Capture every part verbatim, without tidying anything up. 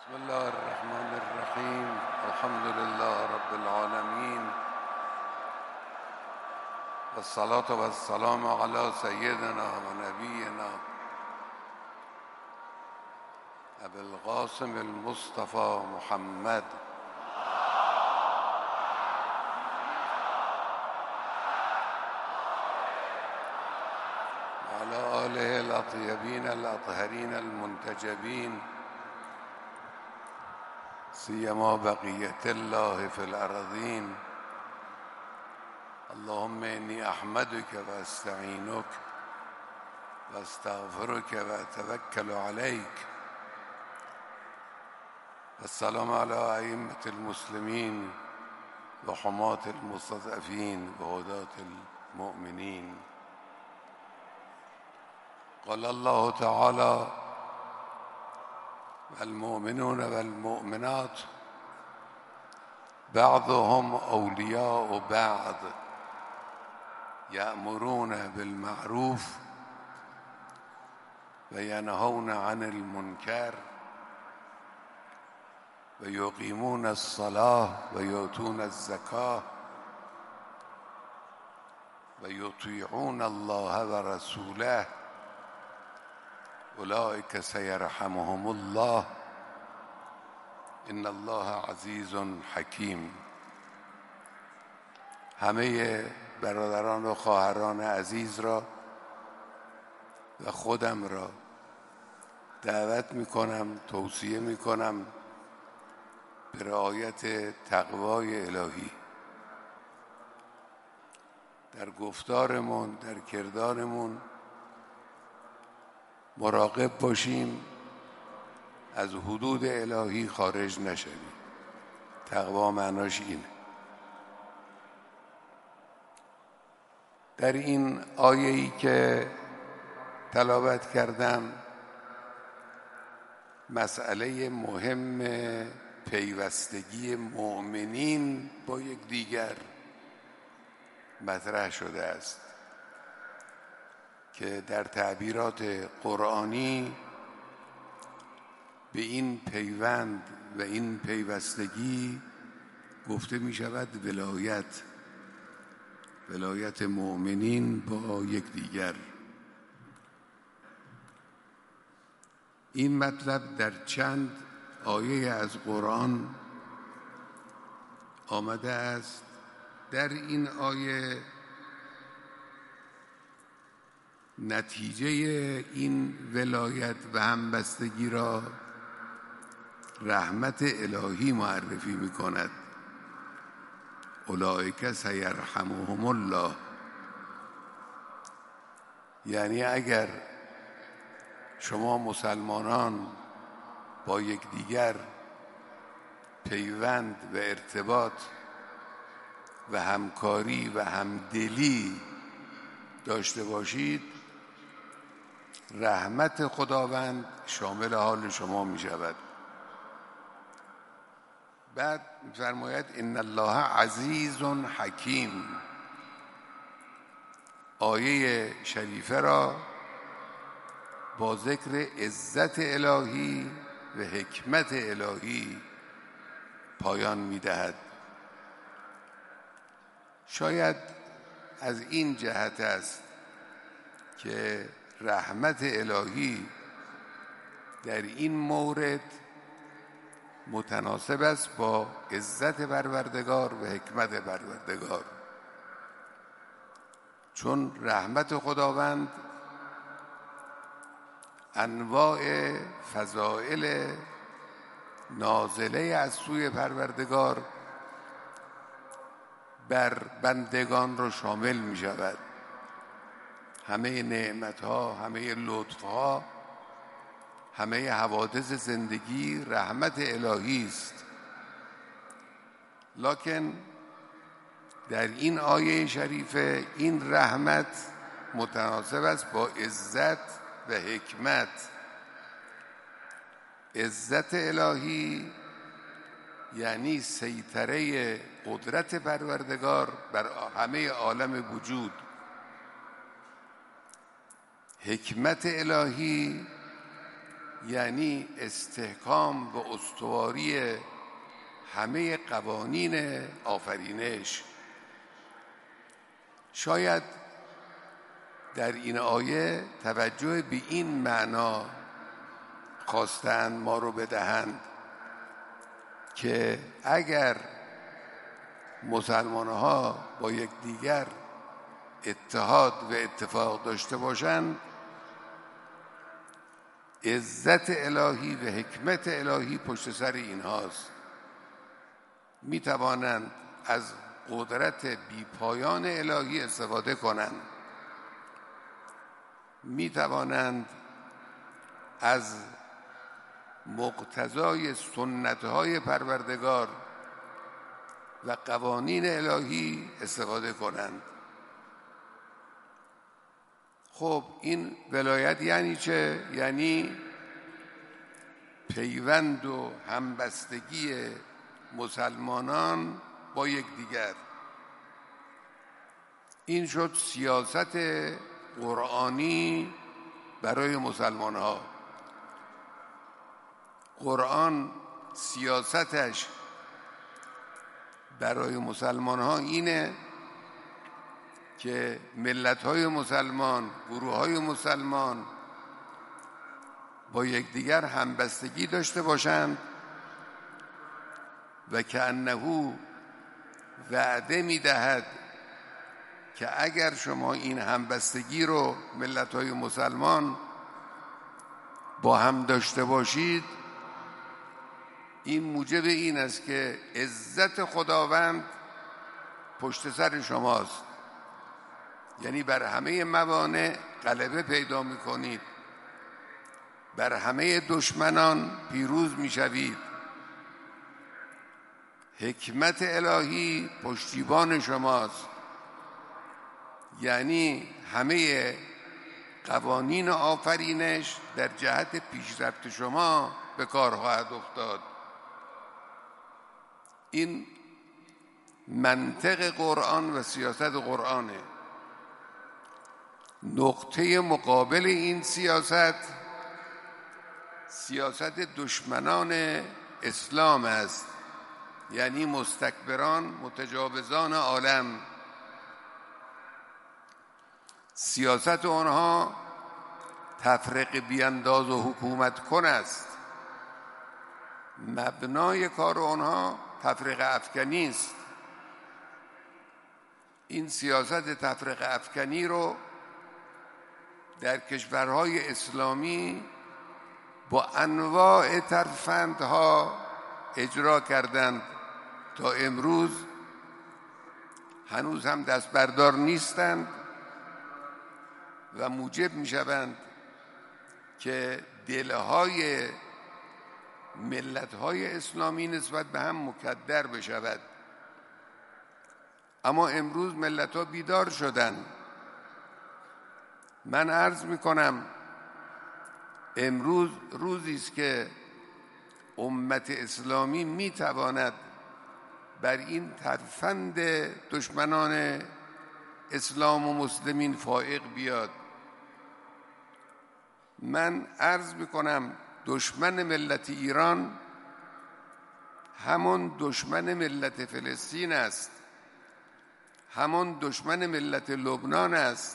بسم الله الرحمن الرحیم. الحمد لله رب العالمین و الصلاة و السلام علی سیدنا و نبینا ابی القاسم المصطفى محمد و علی آله الاطیبین الاطهرین المنتجبین سیما بقیت الله فی الارضین. اللهم انی احمدک و استعینک و استغفرک و اتوکل علیک. السلام علی ائمة المسلمین و حماة المستضعفین و هداة المؤمنین. قال الله تعالی: والمؤمنون والمؤمنات بعضهم اولیاء بعض یأمرون بالمعروف و ینهون عن المنکر و یقیمون الصلاة و یؤتون الزکاة و یطیعون الله و رسوله اولئک سیرحمهم الله ان الله عزیز حکیم. همه برادران و خواهران عزیز را و خودم را دعوت میکنم، توصیه میکنم به رعایت تقوای الهی در گفتارمون، در کردارمون. مراقب باشیم از حدود الهی خارج نشویم. تقوا معناش اینه. در این آیه‌ای که تلاوت کردم مسئله مهم پیوستگی مؤمنین با یکدیگر مطرح شده است که در تعبیرات قرآنی به این پیوند و این پیوستگی گفته می شود ولایت ولایت مؤمنین با یکدیگر. این مطلب در چند آیه از قرآن آمده است. در این آیه نتیجه این ولایت و همبستگی را رحمت الهی معرفی می کند. اولئک سیرحمهم الله. یعنی اگر شما مسلمانان با یکدیگر پیوند و ارتباط و همکاری و همدلی داشته باشید، رحمت خداوند شامل حال شما می شود. بعد فرماید ان الله عزیز حکیم. آیه شریفه را با ذکر عزت الهی و حکمت الهی پایان می دهد. شاید از این جهت است که رحمت الهی در این مورد متناسب است با عزت پروردگار و حکمت پروردگار، چون رحمت خداوند انواع فضائل نازله از سوی پروردگار بر بندگان را شامل می شود. همه نعمتها، همه لطفها، همه حوادث زندگی رحمت الهی است. لکن در این آیه شریفه این رحمت متناسب است با عزت و حکمت. عزت الهی یعنی سیطره قدرت پروردگار بر همه عالم وجود. حکمت الهی یعنی استحکام و استواری همه قوانین آفرینش. شاید در این آیه توجه به این معنا خواستند ما رو بدهند که اگر مسلمان‌ها با یکدیگر اتحاد و اتفاق داشته باشند، عزت الهی و حکمت الهی پشت سر اینهاست. می توانند از قدرت بیپایان الهی استفاده کنند، می توانند از مقتضای سنت‌های پروردگار و قوانین الهی استفاده کنند. خب این ولایت یعنی چه؟ یعنی پیوند و همبستگی مسلمانان با یکدیگر. این شد سیاست قرآنی برای مسلمان ها. قرآن سیاستش برای مسلمان ها اینه که ملت های مسلمان، گروه های مسلمان با یکدیگر همبستگی داشته باشند و که انه وعده میدهد که اگر شما این همبستگی رو ملت های مسلمان با هم داشته باشید، این موجب این است که عزت خداوند پشت سر شماست، یعنی بر همه موانع غلبه پیدا می‌کنید، بر همه دشمنان پیروز می‌شوید. حکمت الهی پشتیبان شماست، یعنی همه قوانین آفرینش در جهت پیشرفت شما به کار خواهد افتاد. این منطق قرآن و سیاست قرآنه. نقطه مقابل این سیاست سیاست دشمنان اسلام است، یعنی مستکبران، متجاوزان عالم. سیاست آنها تفرقه بیانداز و حکومت کن است. مبنای کار آنها تفرقه افکنی است. این سیاست تفرقه افکنی رو در کشورهای اسلامی با انواع ترفندها اجرا کردند تا امروز هنوز هم دست بردار نیستند و موجب می شوند که دلهای ملت‌های اسلامی نسبت به هم مکدر بشود. اما امروز ملت‌ها بیدار شدند. من عرض می کنم امروز روزی است که امت اسلامی می تواند بر این ترفند دشمنان اسلام و مسلمین فائق بیاد. من عرض می کنم دشمن ملت ایران همون دشمن ملت فلسطین است، همون دشمن ملت لبنان است،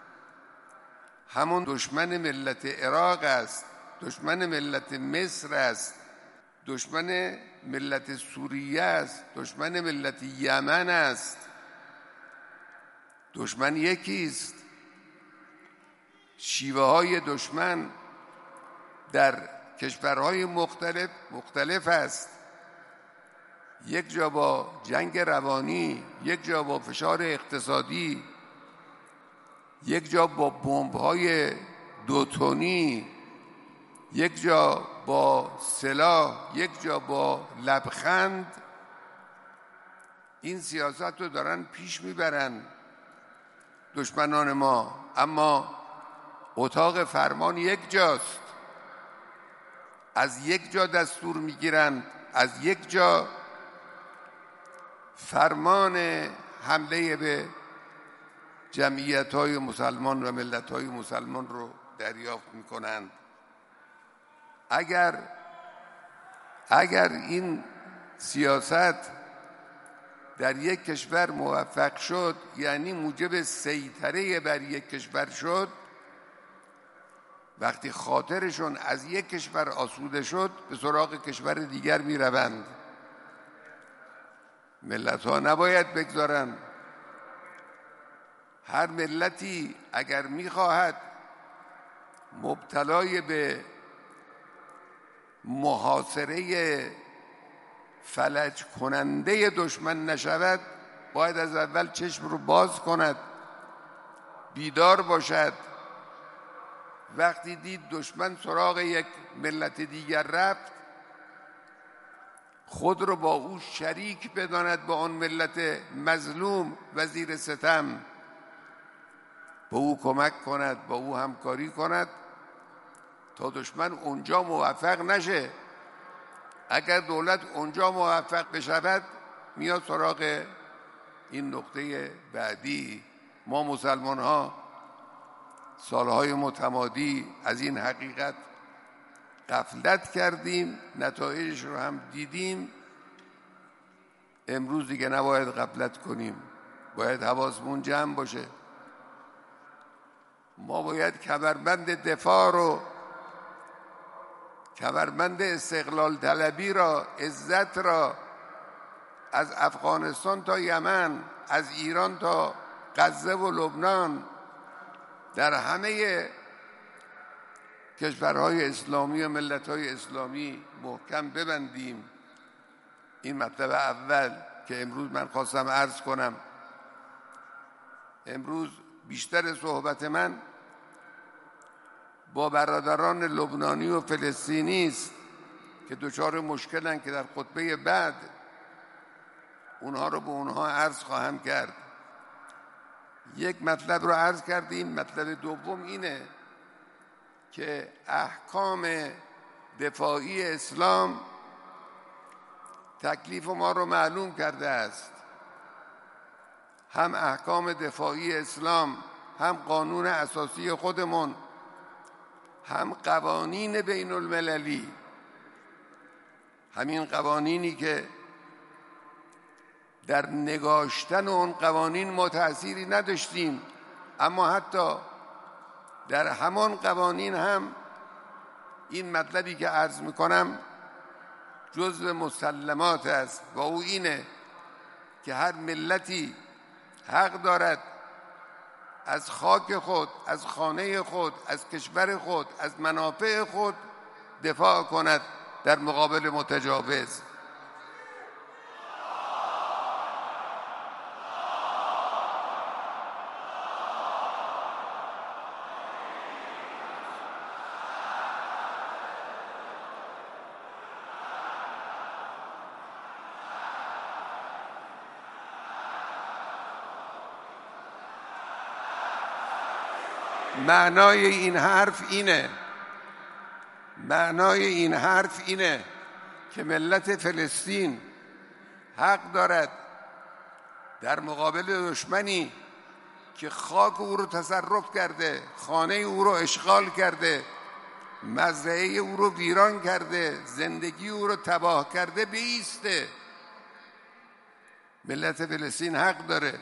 همون دشمن ملت عراق است، دشمن ملت مصر است، دشمن ملت سوریه است، دشمن ملت یمن است. دشمن یکی است. شیوه های دشمن در کشورهای مختلف مختلف است. یک جا با جنگ روانی، یک جا با فشار اقتصادی، یک جا با بمب‌های دو تنی، یک جا با سلاح، یک جا با لبخند. این سیاست رو دارن پیش میبرن دشمنان ما، اما اتاق فرمان یک جاست. از یک جا دستور میگیرن، از یک جا فرمان حمله به جمعیت‌های مسلمان و ملت‌های مسلمان رو دریافت می‌کنند. اگر اگر این سیاست در یک کشور موفق شد، یعنی موجب سیطره بر یک کشور شد، وقتی خاطرشون از یک کشور آسوده شد به سراغ کشور دیگر می روند. ملت ها نباید بگذارن. هر ملتی اگر می خواهد مبتلای به محاصره فلج کننده دشمن نشود، باید از اول چشم رو باز کند، بیدار باشد. وقتی دید دشمن سراغ یک ملت دیگر رفت، خود رو با او شریک بداند، با آن ملت مظلوم و زیر ستم، با او کمک کند، با او همکاری کند تا دشمن اونجا موفق نشه. اگر دولت اونجا موفق بشود، میاد سراغ این نقطه بعدی. ما مسلمان ها سالهای متمادی از این حقیقت غفلت کردیم، نتایجش رو هم دیدیم. امروز دیگه نباید غفلت کنیم، باید حواسمون جمع باشه. ما باید کمربند دفاع رو، کمربند استقلال طلبی را، عزت را، از افغانستان تا یمن، از ایران تا غزه و لبنان، در همه کشورهای اسلامی و ملت‌های اسلامی محکم ببندیم. این مطلب اول که امروز من خواستم عرض کنم. امروز بیشتر صحبت من با برادران لبنانی و فلسطینی است که دچار مشکلن که در خطبه بعد اونها رو به اونها عرض خواهم کرد. یک مطلب رو عرض کردیم. مطلب دوم اینه که احکام دفاعی اسلام تکلیف ما رو معلوم کرده است. هم احکام دفاعی اسلام، هم قانون اساسی خودمون، هم قوانین بین المللی، همین قوانینی که در نگاشتن اون قوانین ما تأثیری نداشتیم، اما حتی در همان قوانین هم این مطلبی که عرض میکنم جزو مسلمات است و او اینه که هر ملتی حق دارد از خاک خود، از خانه خود، از کشور خود، از منافع خود دفاع کند در مقابل متجاوز. معنای این حرف اینه معنای این حرف اینه که ملت فلسطین حق دارد در مقابل دشمنی که خاک او رو تصرف کرده، خانه او رو اشغال کرده، مزرعه او رو ویران کرده، زندگی او رو تباه کرده بایسته. ملت فلسطین حق داره.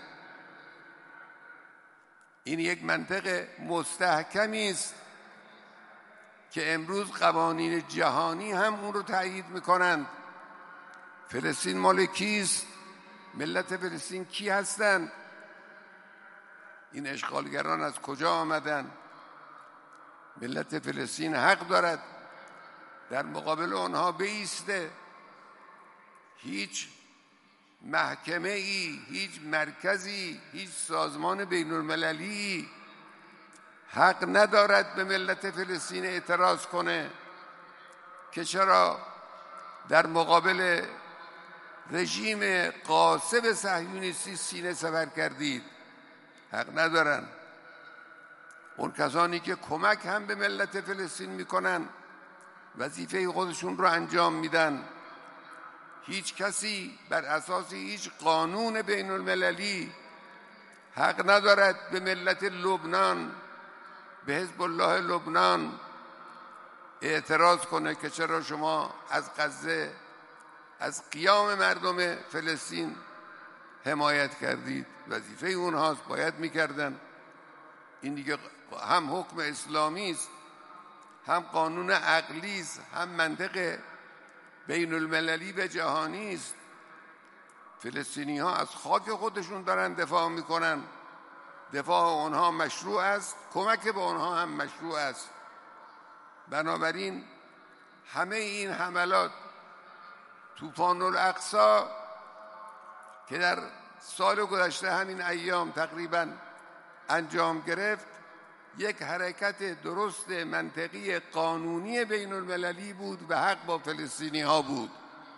این یک منطق مستحکمی است که امروز قوانین جهانی هم اون رو تایید میکنند. فلسطین مال کیست؟ ملت فلسطین کی هستند؟ این اشغالگران از کجا آمدند؟ ملت فلسطین حق دارد در مقابل آنها بایسته. هیچ محکمه ای، هیچ مرکزی، هیچ سازمان بین المللی حق ندارد به ملت فلسطین اعتراض کنه که چرا در مقابل رژیم غاصب صهیونیستی سینه سپر کردید. حق ندارن. اون کسانی که کمک هم به ملت فلسطین میکنن وظیفه خودشون رو انجام میدن. هیچ کسی بر اساس هیچ قانون بین المللی حق ندارد به ملت لبنان، به حزب الله لبنان اعتراض کنه که چرا شما از غزه، از قیام مردم فلسطین حمایت کردید. وظیفه اونهاست، باید میکردن. این دیگه هم حکم اسلامی است، هم قانون عقلی است، هم منطق بین المللی و جهانی است. فلسطینی ها از خاک خودشون دارن دفاع میکنن، دفاع اونها مشروع است، کمک به اونها هم مشروع است. بنابراین همه این حملات، طوفان الاقصی که در سال گذشته همین ایام تقریبا انجام گرفت، یک حرکت درست منطقی قانونی بین المللی بود و حق با فلسطینی ها بود.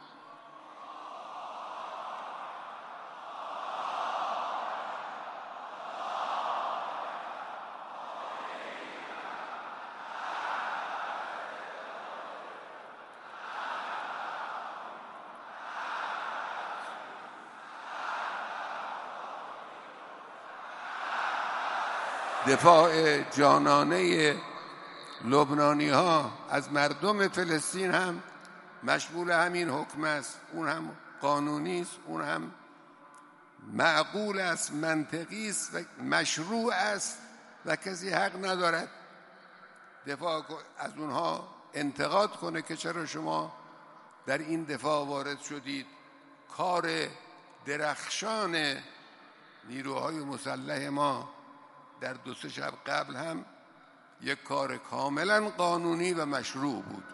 دفاع جانانه لبنانی ها از مردم فلسطین هم مشمول همین حکم است. اون هم قانونی است، اون هم معقول است، منطقی است و مشروع است و کسی حق ندارد دفاع از اونها انتقاد کنه که چرا شما در این دفاع وارد شدید. کار درخشان نیروهای مسلح ما در دو سه شب قبل هم یک کار کاملا قانونی و مشروع بود.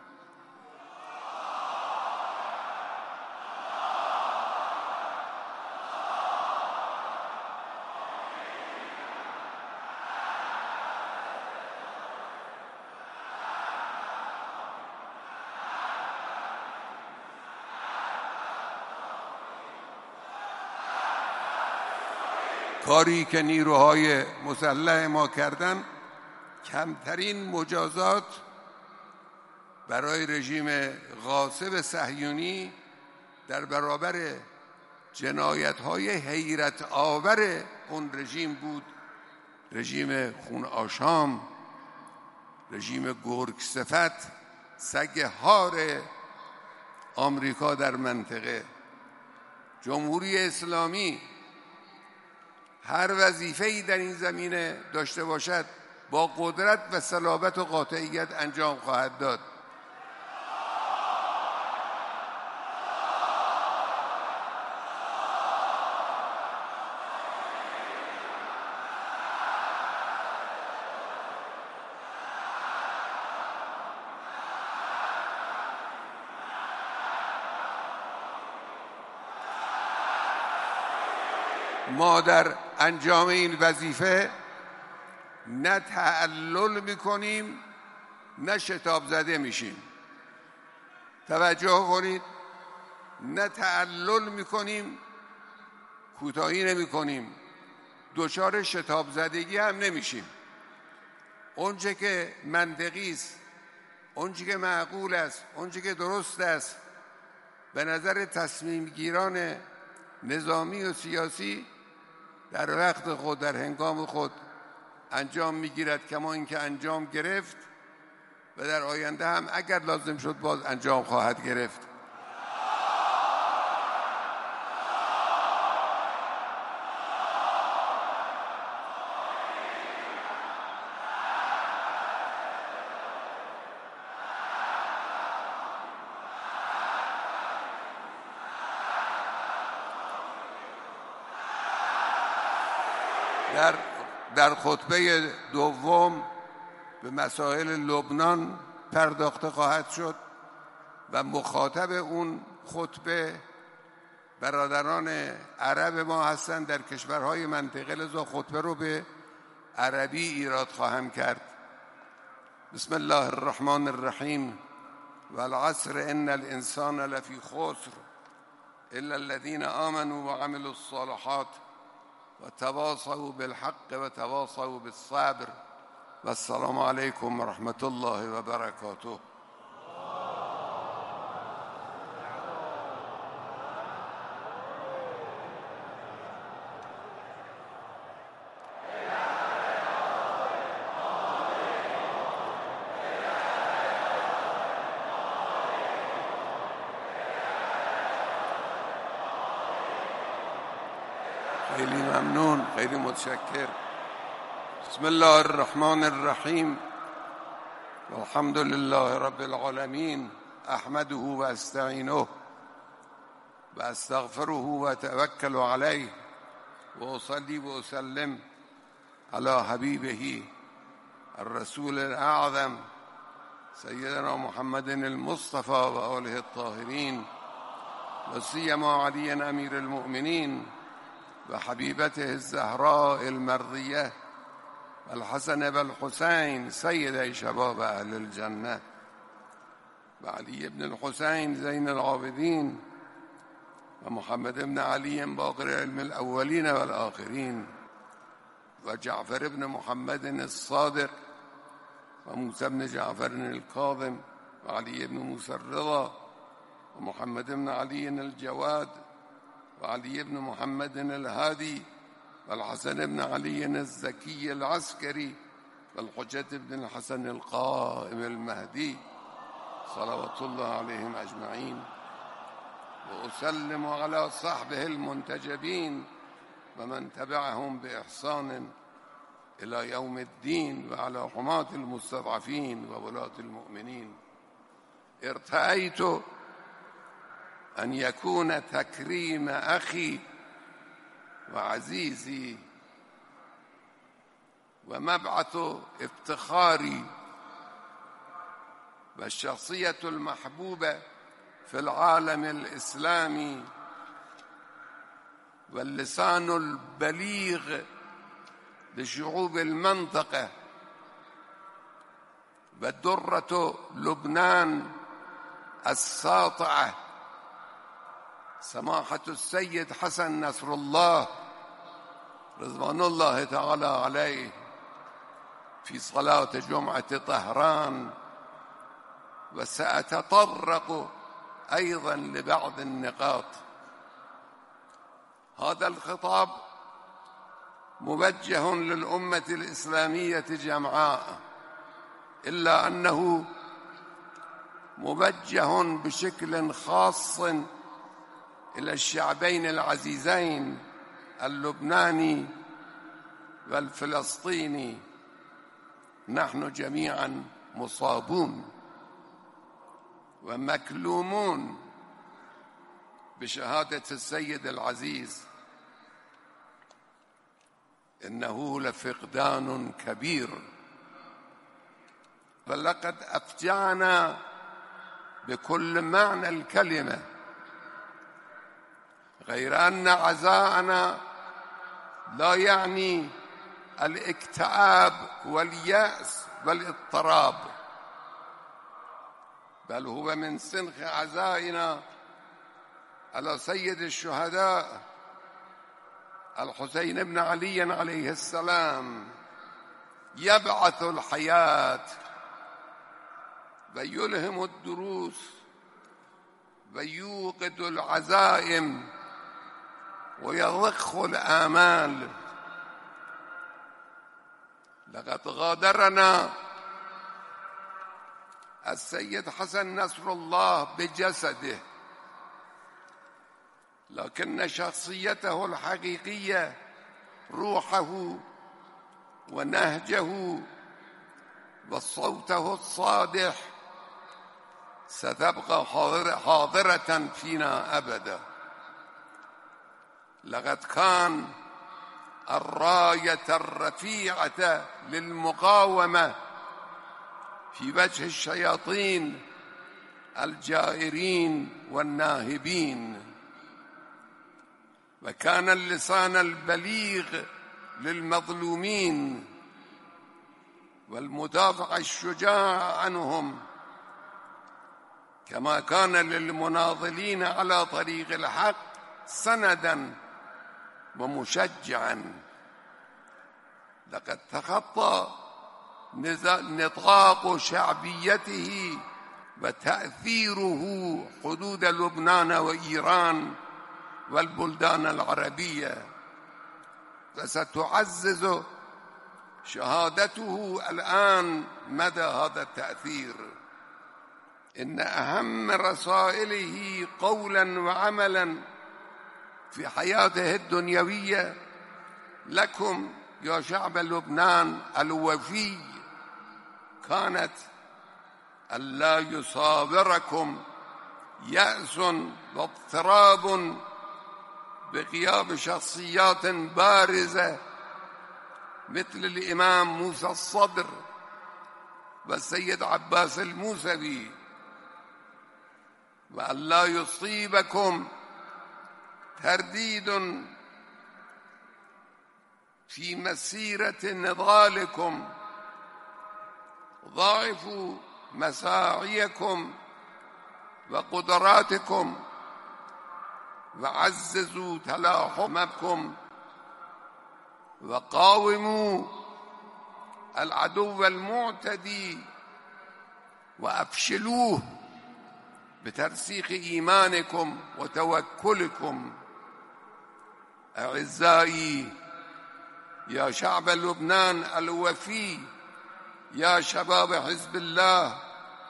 کاری که نیروهای مسلح ما کردن کمترین مجازات برای رژیم غاصب صهیونی در برابر جنایت‌های حیرت آور اون رژیم بود. رژیم خون آشام، رژیم گرگ صفت، سگ هار آمریکا در منطقه. جمهوری اسلامی هر وظیفه‌ای در این زمینه داشته باشد با قدرت و صلابت و قاطعیت انجام خواهد داد. ما در انجام این وظیفه نه تعلل میکنیم نه شتاب زده میشیم. توجه کنید، نه تعلل میکنیم، کوتاهی نمیکنیم، دچار شتاب زدگی هم نمیشیم. اونچه که منطقی است، اونچه که معقول است، اونچه که درست است به نظر تصمیم گیران نظامی و سیاسی در وقت خود، در هنگام خود انجام میگیرد، کما اینکه انجام گرفت و در آینده هم اگر لازم شد باز انجام خواهد گرفت. در در خطبه دوم به مسائل لبنان پرداخته خواهد شد و مخاطب اون خطبه برادران عرب ما هستند در کشورهای منطقه، لذا خطبه رو به عربی ایراد خواهم کرد. بسم الله الرحمن الرحیم والعصر ان الانسان لفی خسر الا الذين آمنوا وعملوا الصالحات وتواصوا بالحق وتواصوا بالصبر والسلام عليكم ورحمة الله وبركاته. خیلی ممنون، خیلی متشکر. بسم الله الرحمن الرحیم والحمد لله رب العالمین احمده و استعینه و استغفره و توکل علیه و اصلی و اسلم على حبیبه الرسول الاعظم سیدنا محمد المصطفى و آله الطاهرین و سیما علی امیر المؤمنین و حبیبته الزهراء المرضیه الحسن والحسین سید شباب اهل الجنه و علی بن الحسین زین العابدین و محمد بن علی باقر علم الاولین والآخرین و جعفر بن محمد الصادق و موسی بن جعفر الكاظم و علی بن موسی الرضا و محمد بن علی الجواد و علی بن محمد الهادی والحسن بن علي الزكي العسكري والحجة بن الحسن القائم المهدي صلوات الله عليهم أجمعين وأسلم على صحبه المنتجبين ومن تبعهم بإحسان إلى يوم الدين وعلى حماة المستضعفين وولاة المؤمنين. ارتأيت أن يكون تكريم أخي وعزيزي ومبعث افتخاري والشخصية المحبوبة في العالم الإسلامي واللسان البليغ لشعوب المنطقة والدرة لبنان الساطعة سماحة السيد حسن نصر الله رضوان الله تعالى عليه في صلاة جمعة طهران، وسأتطرق أيضا لبعض النقاط. هذا الخطاب موجه للأمة الإسلامية جمعاء، إلا أنه موجه بشكل خاص إلى الشعبين العزيزين اللبناني والفلسطيني. نحن جميعا مصابون ومكلومون بشهادة السيد العزيز، إنه لفقدان كبير، فلقد أفجعنا بكل معنى الكلمة، غير أن عزاءنا لا يعني الاكتئاب واليأس والاضطراب، بل هو من سنخ عزائنا على سيد الشهداء الحسين بن علي عليه السلام، يبعث الحياة ويلهم الدروس ويوقد العزائم ويضخ الآمال. لقد غادرنا السيد حسن نصر الله بجسده، لكن شخصيته الحقيقية، روحه ونهجه وصوته الصادح ستبقى حاضرة فينا أبدا. لقد كان الراية الرفيعة للمقاومة في وجه الشياطين الجائرين والناهبين، وكان اللسان البليغ للمظلومين والمدافع الشجاع عنهم، كما كان للمناضلين على طريق الحق سندا ومشجعا. لقد تخطى نطاق شعبيته وتأثيره حدود لبنان وإيران والبلدان العربية، وستعزز شهادته الآن مدى هذا التأثير. إن أهم رسائله قولا وعملا في حياته الدنيوية لكم يا شعب لبنان الوفي كانت ألا يصابركم يأس واضطراب بغياب شخصيات بارزة مثل الإمام موسى الصدر والسيد عباس الموسوي، وألا يصيبكم ترديد في مسيرة نضالكم. ضاعفوا مساعيكم وقدراتكم وعززوا تلاحمكم وقاوموا العدو المعتدي وأفشلوه بترسيخ إيمانكم وتوكلكم. أعزائي يا شعب لبنان الوفي، يا شباب حزب الله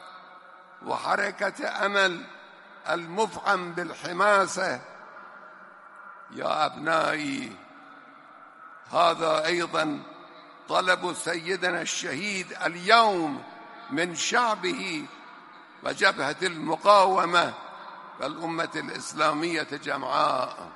وحركة أمل المفعم بالحماسة، يا أبنائي، هذا أيضا طلب سيدنا الشهيد اليوم من شعبه وجبهة المقاومة والأمة الإسلامية جمعاء.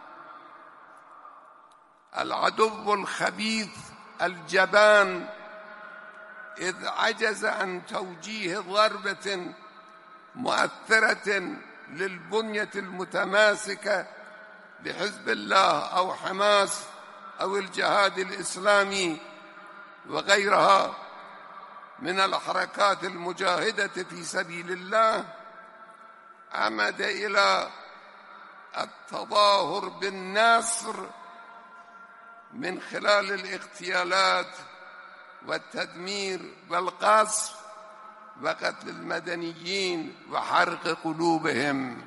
العدو الخبيث الجبان إذ عجز عن توجيه ضربة مؤثرة للبنية المتماسكة بحزب الله أو حماس أو الجهاد الإسلامي وغيرها من الحركات المجاهدة في سبيل الله، عمد إلى التظاهر بالنصر من خلال الاغتيالات والتدمير والقصف وقتل المدنيين وحرق قلوبهم.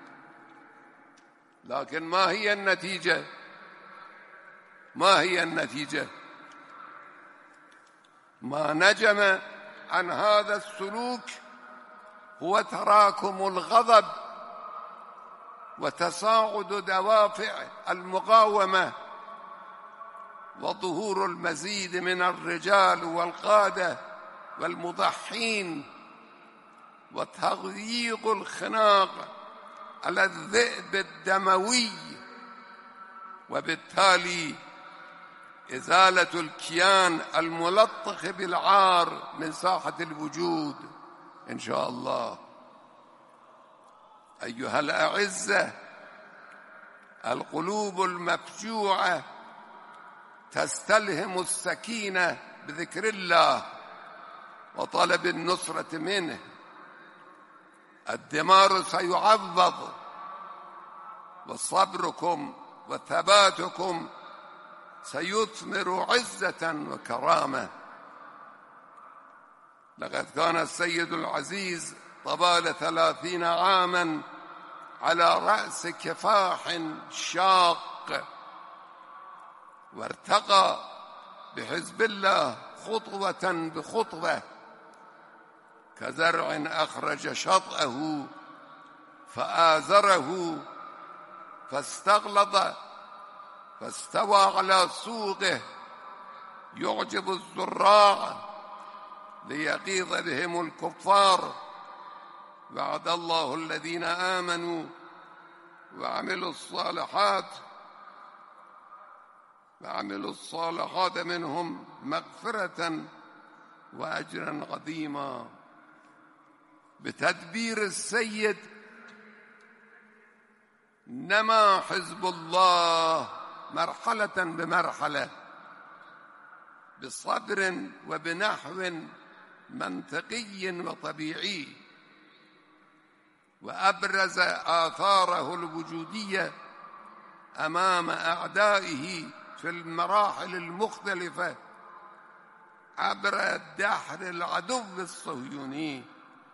لكن ما هي النتيجة؟ ما هي النتيجة؟ ما نجم عن هذا السلوك هو تراكم الغضب وتصاعد دوافع المقاومة وظهور المزيد من الرجال والقادة والمضحين وتضييق الخناق على الذئب الدموي، وبالتالي إزالة الكيان الملطخ بالعار من ساحة الوجود إن شاء الله. أيها الأعزة، القلوب المفجوعة تستلهم السكينة بذكر الله وطلب النصرة منه. الدمار سيعوض، وصبركم وثباتكم سيثمر عزة وكرامة. لقد كان السيد العزيز طوال ثلاثين عاما على رأس كفاح شاق، وارتقى بحزب الله خطوة بخطوة كزرع أخرج شطأه فآزره فاستغلظ فاستوى على سوقه يعجب الزراع ليغيظ بهم الكفار. وعد الله الذين آمنوا وعملوا الصالحات وعملوا الصالحات منهم مغفرة وأجرا عظيما. بتدبير السيد نما حزب الله مرحلة بمرحلة بصبر وبنحو منطقي وطبيعي، وأبرز آثاره الوجودية أمام أعدائه في المراحل المختلفة عبر دحر العدو الصهيوني،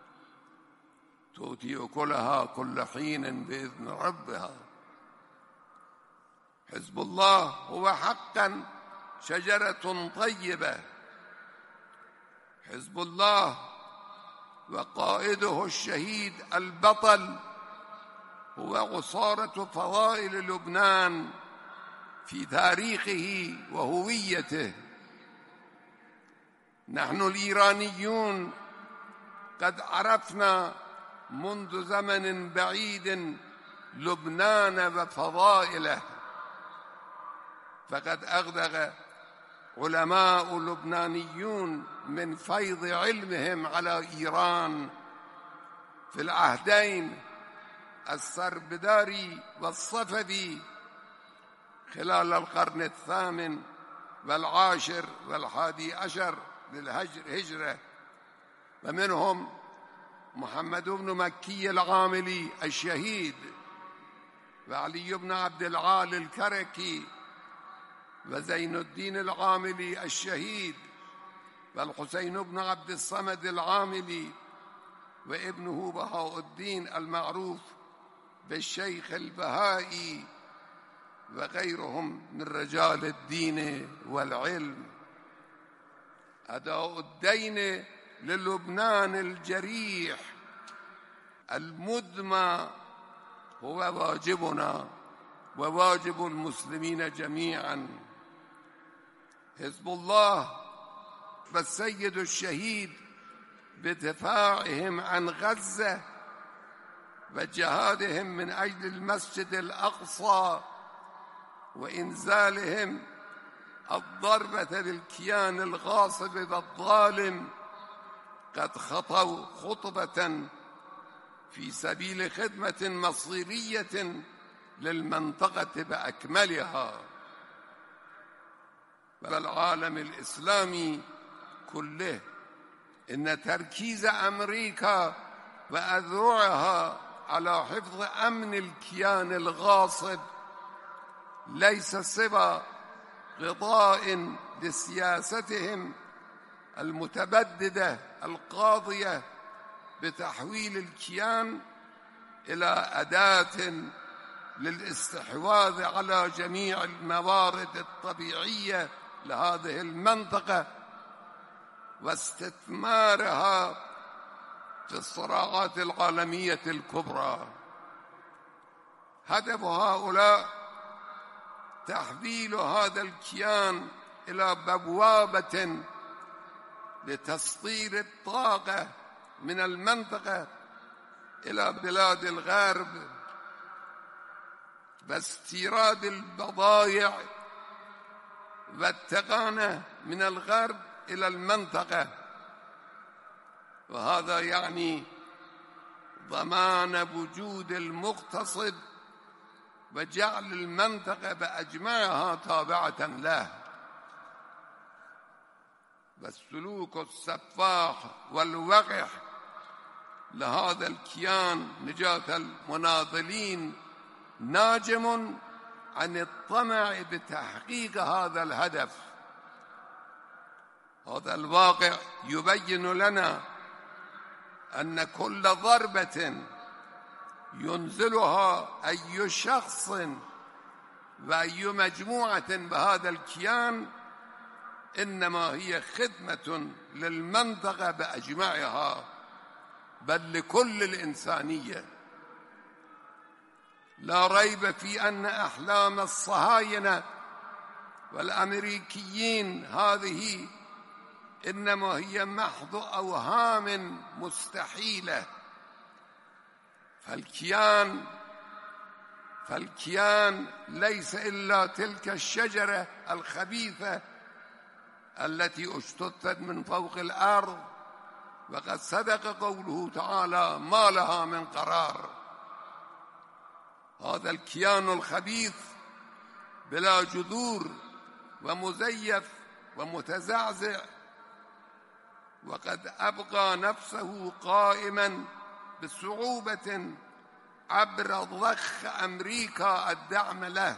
تؤتي أكلها كل حين بإذن ربها. حزب الله هو حقا شجرة طيبة. حزب الله وقائده الشهيد البطل هو عصارة فضائل لبنان في تاريخه وهويته. نحن الإيرانيون قد عرفنا منذ زمن بعيد لبنان وفضائله، فقد أغدق علماء لبنانيون من فيض علمهم على إيران في العهدين السربداري والصفوي خلال القرن الثامن والعاشر والحادي عشر للهجرة، ومنهم محمد بن مكي العاملي الشهيد، وعلي بن عبد العال الكركي، وزين الدين العاملي الشهيد، والحسين بن عبد الصمد العاملي، وابنه بهاء الدين المعروف بالشيخ البهائي، وغيرهم من رجال الدين والعلم. أداء الدين للبنان الجريح المدمى هو واجبنا وواجب المسلمين جميعا. حزب الله والسيد الشهيد بدفاعهم عن غزة وجهادهم من أجل المسجد الأقصى وإنزالهم الضربة للكيان الغاصب والظالم قد خطوا خطبة في سبيل خدمة مصيرية للمنطقة بأكملها والعالم الإسلامي كله. إن تركيز أمريكا وأذرعها على حفظ أمن الكيان الغاصب ليس سوى غطاء لسياستهم المتبددة القاضية بتحويل الكيان إلى أداة للاستحواذ على جميع الموارد الطبيعية لهذه المنطقة واستثمارها في الصراعات العالمية الكبرى. هدف هؤلاء تحويل هذا الكيان إلى بوابة لتسطير الطاقة من المنطقة إلى بلاد الغرب واستيراد البضائع والتقانة من الغرب إلى المنطقة، وهذا يعني ضمان وجود المقتصد وجعل المنطقة بأجمعها تابعة له. والسلوك السفاح والوقح لهذا الكيان نجاة المناضلين ناجم عن الطمع بتحقيق هذا الهدف. هذا الواقع يبين لنا أن كل ضربة ينزلها أي شخص وأي مجموعة بهذا الكيان إنما هي خدمة للمنطقة بأجمعها بل لكل الإنسانية. لا ريب في أن أحلام الصهاينة والأمريكيين هذه إنما هي محض أوهام مستحيلة، فالكيان فالكيان ليس إلا تلك الشجرة الخبيثة التي اجتثت من فوق الأرض، وقد صدق قوله تعالى: ما لها من قرار. هذا الكيان الخبيث بلا جذور ومزيف ومتزعزع، وقد أبقى نفسه قائما بصعوبة عبر ضخ أمريكا الدعم له،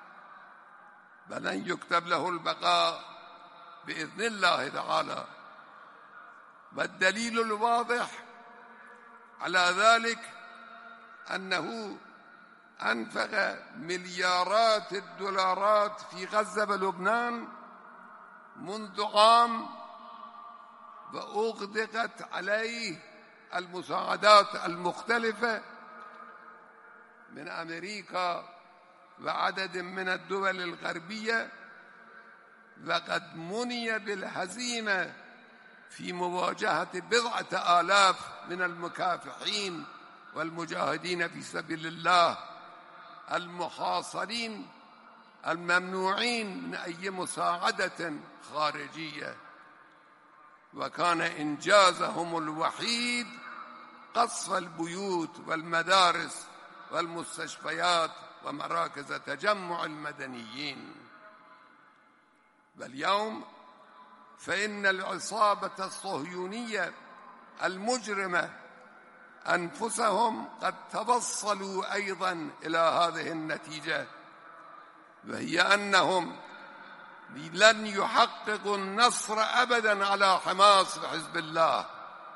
بلن يكتب له البقاء بإذن الله تعالى. والدليل الواضح على ذلك أنه أنفق مليارات الدولارات في غزة ولبنان منذ عام، وأغدقت عليه المساعدات المختلفة من أمريكا وعدد من الدول الغربية، وقد مني بالهزيمة في مواجهة بضعة آلاف من المكافحين والمجاهدين في سبيل الله المحاصرين الممنوعين من أي مساعدة خارجية. وكان إنجازهم الوحيد قصف البيوت والمدارس والمستشفيات ومراكز تجمع المدنيين. واليوم فإن العصابة الصهيونية المجرمة أنفسهم قد توصلوا أيضا إلى هذه النتيجة، وهي أنهم لن يحققوا النصر أبدا على حماس وحزب الله.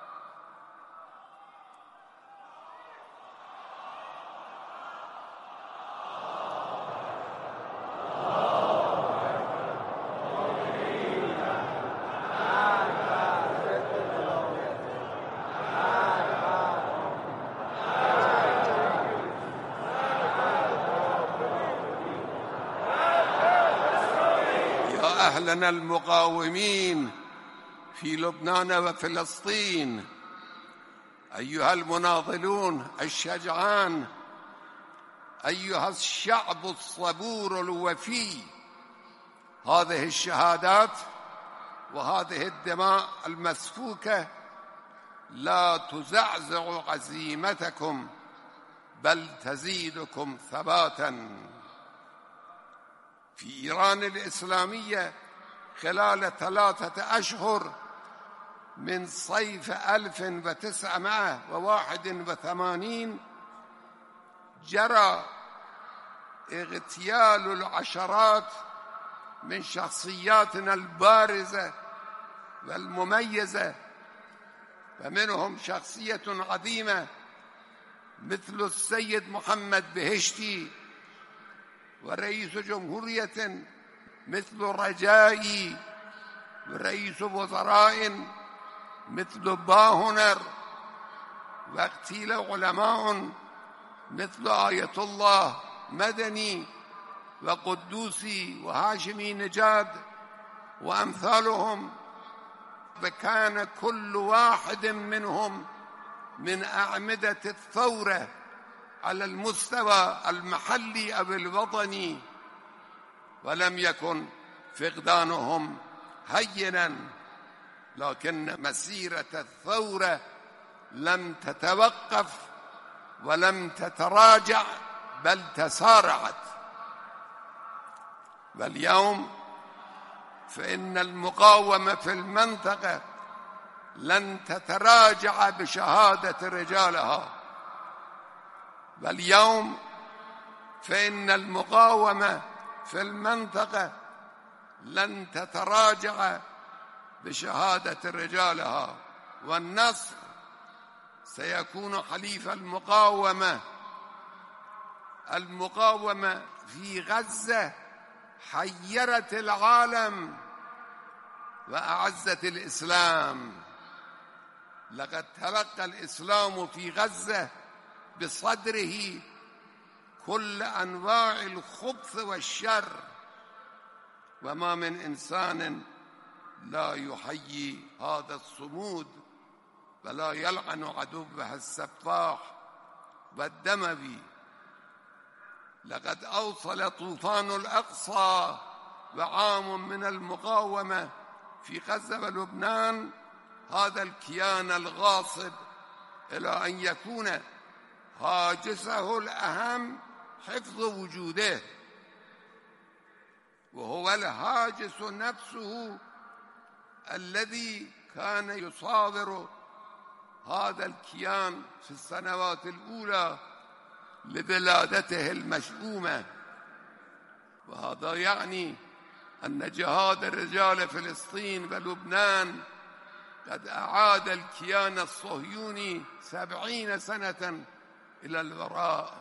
أهلنا المقاومين في لبنان وفلسطين، أيها المناضلون الشجعان، أيها الشعب الصبور الوفي، هذه الشهادات وهذه الدماء المسفوكة لا تزعزع عزيمتكم بل تزيدكم ثباتا. في إيران الإسلامية خلال ثلاثة أشهر من صيف ألف وتسعمائة وواحد وثمانين جرى اغتيال العشرات من شخصياتنا البارزة والمميزة، ومنهم شخصية عظيمة مثل السيد محمد بهشتي، ورئيس جمهورية مثل رجائي، ورئيس وزراء مثل باهنر، واغتيل علماء مثل آية الله مدني وقدوسي وهاشمي نجاد وأمثالهم. وكان كل واحد منهم من أعمدة الثورة على المستوى المحلي أو الوطني، ولم يكن فقدانهم هينا، لكن مسيرة الثورة لم تتوقف ولم تتراجع بل تسارعت. واليوم فإن المقاومة في المنطقة لن تتراجع بشهادة رجالها، واليوم فإن المقاومة في المنطقة لن تتراجع بشهادة رجالها، والنصر سيكون حليف المقاومة. المقاومة في غزة حيرت العالم وأعزت الإسلام. لقد تلقى الإسلام في غزة بصدره كل أنواع الخبث والشر، وما من إنسان لا يحيي هذا الصمود ولا يلعن عدوه السفاح والدموي. لقد أوصل طوفان الأقصى وعام من المقاومة في غزة ولبنان هذا الكيان الغاصب إلى أن يكون هاجسه الأهم حفظ وجوده، وهو الهاجس نفسه الذي كان يصادر هذا الكيان في السنوات الأولى لبلادته المشؤومة. وهذا يعني أن جهاد الرجال فلسطين ولبنان قد أعاد الكيان الصهيوني سبعين سنة إلى الوراء.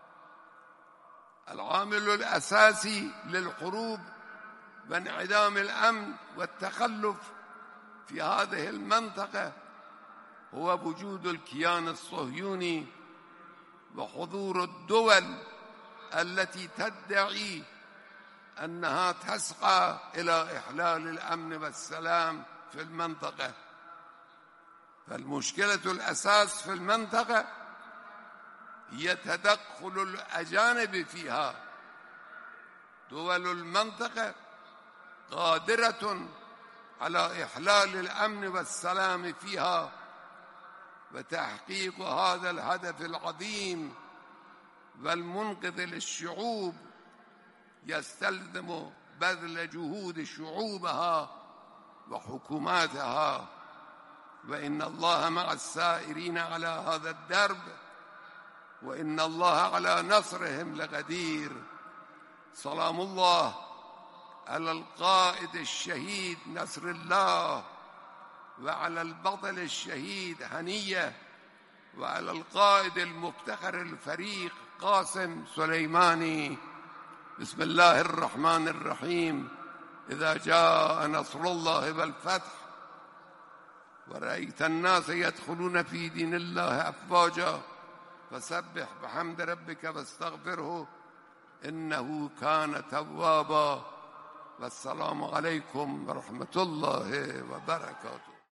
العامل الأساسي للحروب وانعدام الأمن والتخلف في هذه المنطقة هو وجود الكيان الصهيوني وحضور الدول التي تدعي أنها تسعى إلى إحلال الأمن والسلام في المنطقة. فالمشكلة الأساس في المنطقة هي تدخل الأجانب فيها. دول المنطقة قادرة على إحلال الأمن والسلام فيها، وتحقيق هذا الهدف العظيم والمنقذ للشعوب يستلزم بذل جهود شعوبها وحكوماتها، وإن الله مع السائرين على هذا الدرب، وإن الله على نصرهم لقدير. سلام الله على القائد الشهيد نصر الله، وعلى البطل الشهيد هنية، وعلى القائد المفتخر الفريق قاسم سليماني. بسم الله الرحمن الرحيم. إذا جاء نصر الله والفتح ورأيت الناس يدخلون في دين الله أفواجا فسبح بحمد ربك واستغفره إنه كان توابا. والسلام عليكم ورحمة الله وبركاته.